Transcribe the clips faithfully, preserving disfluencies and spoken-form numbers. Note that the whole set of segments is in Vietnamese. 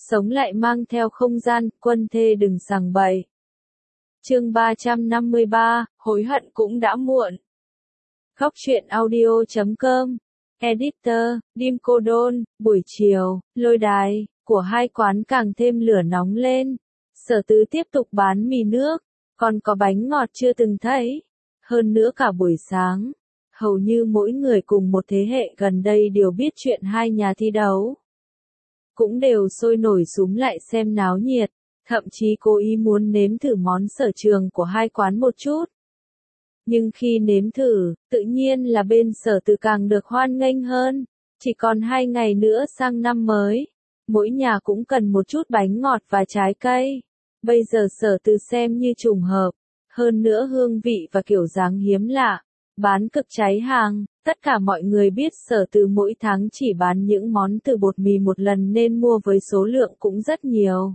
sống lại mang theo không gian, quân thê đừng sằng bậy. Chương ba trăm năm mươi ba, hối hận cũng đã muộn. Góc truyện audio chấm com, Editor, Dim Cô Đôn, buổi chiều, lôi đài của hai quán càng thêm lửa nóng lên. Sở Tứ tiếp tục bán mì nước, còn có bánh ngọt chưa từng thấy. Hơn nữa cả buổi sáng, hầu như mỗi người cùng một thế hệ gần đây đều biết chuyện hai nhà thi đấu. Cũng đều sôi nổi súm lại xem náo nhiệt, thậm chí cố ý muốn nếm thử món sở trường của hai quán một chút. Nhưng khi nếm thử, tự nhiên là bên Sở Từ càng được hoan nghênh hơn. Chỉ còn hai ngày nữa sang năm mới, mỗi nhà cũng cần một chút bánh ngọt và trái cây. Bây giờ Sở Từ xem như trùng hợp, hơn nữa hương vị và kiểu dáng hiếm lạ, bán cực cháy hàng. Tất cả mọi người biết Sở Từ mỗi tháng chỉ bán những món từ bột mì một lần nên mua với số lượng cũng rất nhiều.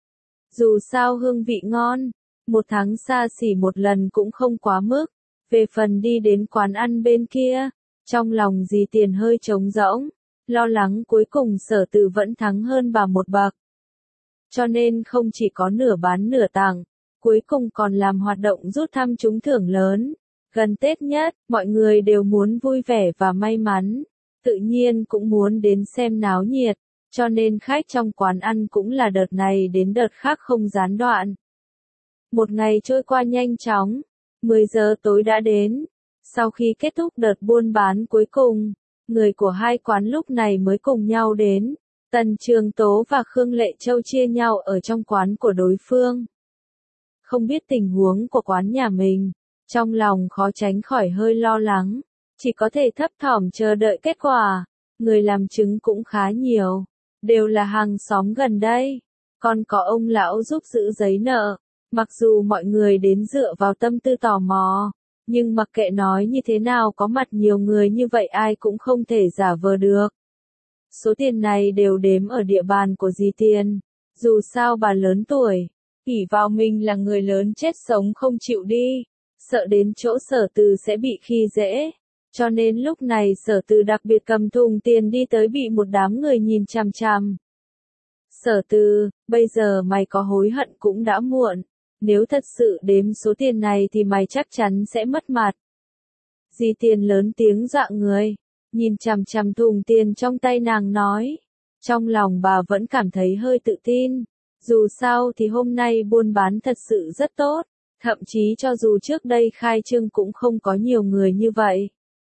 Dù sao hương vị ngon, một tháng xa xỉ một lần cũng không quá mức. Về phần đi đến quán ăn bên kia, trong lòng Dì Tiền hơi trống rỗng, lo lắng cuối cùng Sở Từ vẫn thắng hơn bà một bậc. Cho nên không chỉ có nửa bán nửa tặng, cuối cùng còn làm hoạt động rút thăm trúng thưởng lớn. Gần Tết nhất, mọi người đều muốn vui vẻ và may mắn, tự nhiên cũng muốn đến xem náo nhiệt, cho nên khách trong quán ăn cũng là đợt này đến đợt khác không gián đoạn. Một ngày trôi qua nhanh chóng, mười giờ tối đã đến. Sau khi kết thúc đợt buôn bán cuối cùng, người của hai quán lúc này mới cùng nhau đến. Tần Trường Tố và Khương Lệ Châu chia nhau ở trong quán của đối phương. Không biết tình huống của quán nhà mình, trong lòng khó tránh khỏi hơi lo lắng, chỉ có thể thấp thỏm chờ đợi kết quả. Người làm chứng cũng khá nhiều, đều là hàng xóm gần đây, còn có ông lão giúp giữ giấy nợ. Mặc dù mọi người đến dựa vào tâm tư tò mò, nhưng mặc kệ nói như thế nào có mặt nhiều người như vậy ai cũng không thể giả vờ được. Số tiền này đều đếm ở địa bàn của Dì Tiền. Dù sao bà lớn tuổi, ỷ vào mình là người lớn chết sống không chịu đi, sợ đến chỗ Sở Từ sẽ bị khi dễ. Cho nên lúc này Sở Từ đặc biệt cầm thùng tiền đi tới bị một đám người nhìn chằm chằm. Sở Từ, bây giờ mày có hối hận cũng đã muộn. Nếu thật sự đếm số tiền này thì mày chắc chắn sẽ mất mặt. Dì Tiền lớn tiếng dọa người, nhìn chằm chằm thùng tiền trong tay nàng nói. Trong lòng bà vẫn cảm thấy hơi tự tin. Dù sao thì hôm nay buôn bán thật sự rất tốt, thậm chí cho dù trước đây khai trương cũng không có nhiều người như vậy.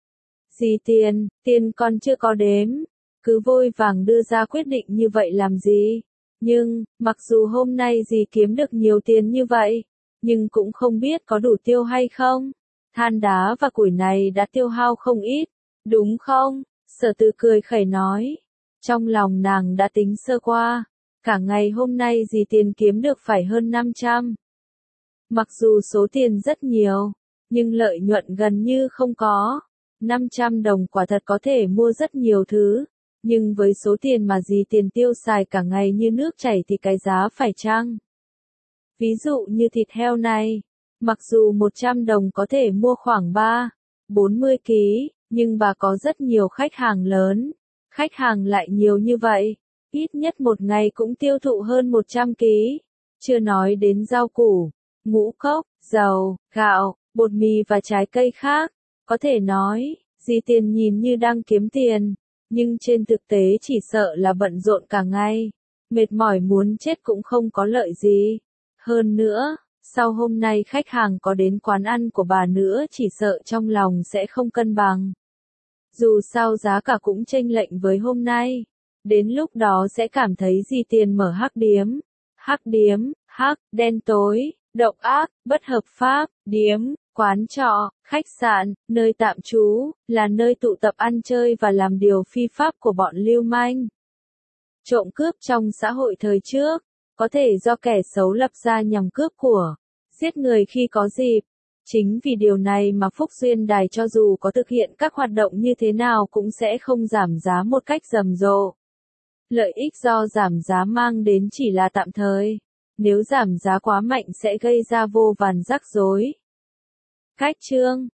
Dì Tiền, tiền con chưa có đếm, cứ vội vàng đưa ra quyết định như vậy làm gì? Nhưng, mặc dù hôm nay dì kiếm được nhiều tiền như vậy, nhưng cũng không biết có đủ tiêu hay không. Than đá và củi này đã tiêu hao không ít, đúng không? Sở Từ cười khẩy nói. Trong lòng nàng đã tính sơ qua, cả ngày hôm nay dì tiền kiếm được phải hơn năm trăm. Mặc dù số tiền rất nhiều, nhưng lợi nhuận gần như không có. năm trăm đồng quả thật có thể mua rất nhiều thứ. Nhưng với số tiền mà dì Tiền tiêu xài cả ngày như nước chảy thì cái giá phải chăng? Ví dụ như thịt heo này, mặc dù một trăm đồng có thể mua khoảng ba, bốn mươi ký, nhưng bà có rất nhiều khách hàng lớn. Khách hàng lại nhiều như vậy, ít nhất một ngày cũng tiêu thụ hơn một trăm ký. Chưa nói đến rau củ, ngũ cốc, dầu, gạo, bột mì và trái cây khác. Có thể nói, dì Tiền nhìn như đang kiếm tiền. Nhưng trên thực tế chỉ sợ là bận rộn cả ngày, mệt mỏi muốn chết cũng không có lợi gì. Hơn nữa, sau hôm nay khách hàng có đến quán ăn của bà nữa chỉ sợ trong lòng sẽ không cân bằng. Dù sao giá cả cũng chênh lệch với hôm nay, đến lúc đó sẽ cảm thấy dì Tiền mở hắc điếm. Hắc điếm, hắc, đen tối, độc ác, bất hợp pháp, điếm. Quán trọ, khách sạn, nơi tạm trú, là nơi tụ tập ăn chơi và làm điều phi pháp của bọn lưu manh. Trộm cướp trong xã hội thời trước, có thể do kẻ xấu lập ra nhằm cướp của, giết người khi có dịp. Chính vì điều này mà Phúc Duyên Đài cho dù có thực hiện các hoạt động như thế nào cũng sẽ không giảm giá một cách rầm rộ. Lợi ích do giảm giá mang đến chỉ là tạm thời, nếu giảm giá quá mạnh sẽ gây ra vô vàn rắc rối. Cách chương